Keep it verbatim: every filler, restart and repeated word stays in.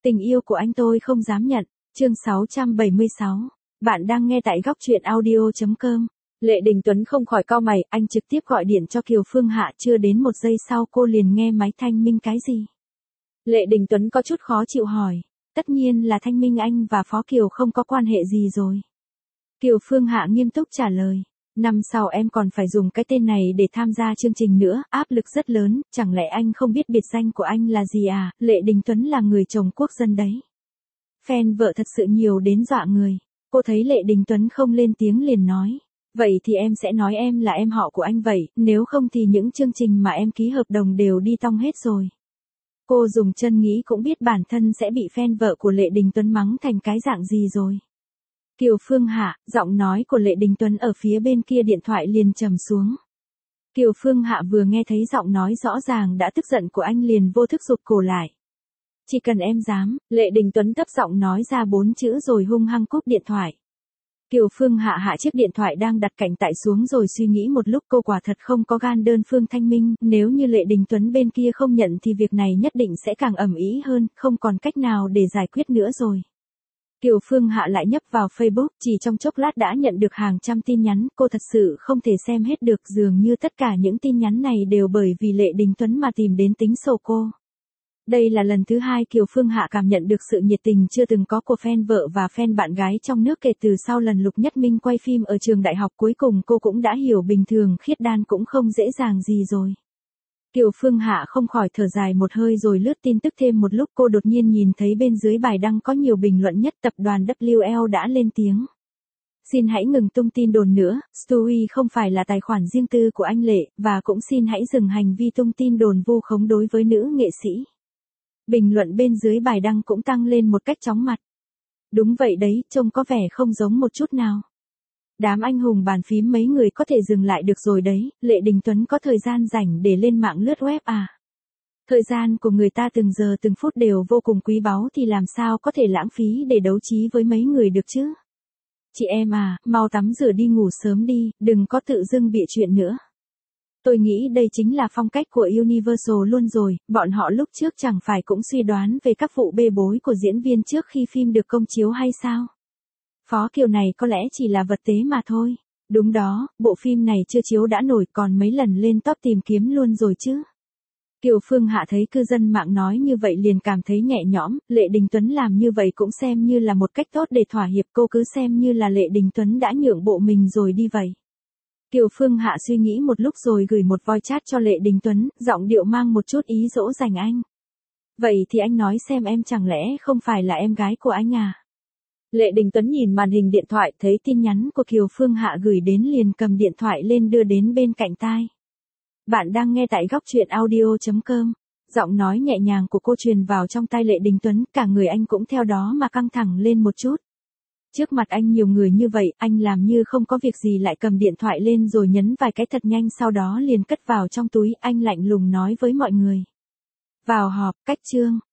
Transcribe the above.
Tình yêu của anh tôi không dám nhận. Chương sáu trăm bảy mươi sáu. Bạn đang nghe tại góc truyện audio chấm com. Lệ Đình Tuấn không khỏi cau mày, anh trực tiếp gọi điện cho Kiều Phương Hạ, chưa đến một giây sau cô liền nghe máy thanh minh cái gì. Lệ Đình Tuấn có chút khó chịu hỏi, tất nhiên là thanh minh anh và Phó Kiều không có quan hệ gì rồi. Kiều Phương Hạ nghiêm túc trả lời, năm sau em còn phải dùng cái tên này để tham gia chương trình nữa, áp lực rất lớn, chẳng lẽ anh không biết biệt danh của anh là gì à? Lệ Đình Tuấn là người chồng quốc dân đấy. Fan vợ thật sự nhiều đến dọa người. Cô thấy Lệ Đình Tuấn không lên tiếng liền nói, vậy thì em sẽ nói em là em họ của anh vậy, nếu không thì những chương trình mà em ký hợp đồng đều đi tong hết rồi. Cô dùng chân nghĩ cũng biết bản thân sẽ bị fan vợ của Lệ Đình Tuấn mắng thành cái dạng gì rồi. Kiều Phương Hạ, giọng nói của Lệ Đình Tuấn ở phía bên kia điện thoại liền trầm xuống. Kiều Phương Hạ vừa nghe thấy giọng nói rõ ràng đã tức giận của anh liền vô thức rụt cổ lại. Chỉ cần em dám, Lệ Đình Tuấn thấp giọng nói ra bốn chữ rồi hung hăng cúp điện thoại. Kiều Phương Hạ hạ chiếc điện thoại đang đặt cạnh tại xuống rồi suy nghĩ một lúc, cô quả thật không có gan đơn phương thanh minh, nếu như Lệ Đình Tuấn bên kia không nhận thì việc này nhất định sẽ càng ầm ĩ hơn, không còn cách nào để giải quyết nữa rồi. Kiều Phương Hạ lại nhấp vào Facebook, chỉ trong chốc lát đã nhận được hàng trăm tin nhắn, cô thật sự không thể xem hết được, dường như tất cả những tin nhắn này đều bởi vì Lệ Đình Tuấn mà tìm đến tính sổ cô. Đây là lần thứ hai Kiều Phương Hạ cảm nhận được sự nhiệt tình chưa từng có của fan vợ và fan bạn gái trong nước kể từ sau lần Lục Nhất Minh quay phim ở trường đại học, cuối cùng cô cũng đã hiểu bình thường khiết đan cũng không dễ dàng gì rồi. Kiều Phương Hạ không khỏi thở dài một hơi rồi lướt tin tức thêm một lúc, cô đột nhiên nhìn thấy bên dưới bài đăng có nhiều bình luận nhất, tập đoàn W L đã lên tiếng. Xin hãy ngừng tung tin đồn nữa, Stewie không phải là tài khoản riêng tư của anh Lệ, và cũng xin hãy dừng hành vi tung tin đồn vu khống đối với nữ nghệ sĩ. Bình luận bên dưới bài đăng cũng tăng lên một cách chóng mặt. Đúng vậy đấy, trông có vẻ không giống một chút nào. Đám anh hùng bàn phím mấy người có thể dừng lại được rồi đấy, Lệ Đình Tuấn có thời gian rảnh để lên mạng lướt web à? Thời gian của người ta từng giờ từng phút đều vô cùng quý báu thì làm sao có thể lãng phí để đấu trí với mấy người được chứ? Chị em à, mau tắm rửa đi ngủ sớm đi, đừng có tự dưng bịa chuyện nữa. Tôi nghĩ đây chính là phong cách của Universal luôn rồi, bọn họ lúc trước chẳng phải cũng suy đoán về các vụ bê bối của diễn viên trước khi phim được công chiếu hay sao? Phó Kiều này có lẽ chỉ là vật tế mà thôi. Đúng đó, bộ phim này chưa chiếu đã nổi còn mấy lần lên top tìm kiếm luôn rồi chứ. Kiều Phương Hạ thấy cư dân mạng nói như vậy liền cảm thấy nhẹ nhõm, Lệ Đình Tuấn làm như vậy cũng xem như là một cách tốt để thỏa hiệp, cô cứ xem như là Lệ Đình Tuấn đã nhượng bộ mình rồi đi vậy. Kiều Phương Hạ suy nghĩ một lúc rồi gửi một voice chat cho Lệ Đình Tuấn, giọng điệu mang một chút ý dỗ dành anh. Vậy thì anh nói xem, em chẳng lẽ không phải là em gái của anh à? Lệ Đình Tuấn nhìn màn hình điện thoại thấy tin nhắn của Kiều Phương Hạ gửi đến liền cầm điện thoại lên đưa đến bên cạnh tai. Bạn đang nghe tại góc truyện audio chấm com. Giọng nói nhẹ nhàng của cô truyền vào trong tai Lệ Đình Tuấn, cả người anh cũng theo đó mà căng thẳng lên một chút. Trước mặt anh nhiều người như vậy, anh làm như không có việc gì lại cầm điện thoại lên rồi nhấn vài cái thật nhanh, sau đó liền cất vào trong túi, anh lạnh lùng nói với mọi người. Vào họp, cách chương.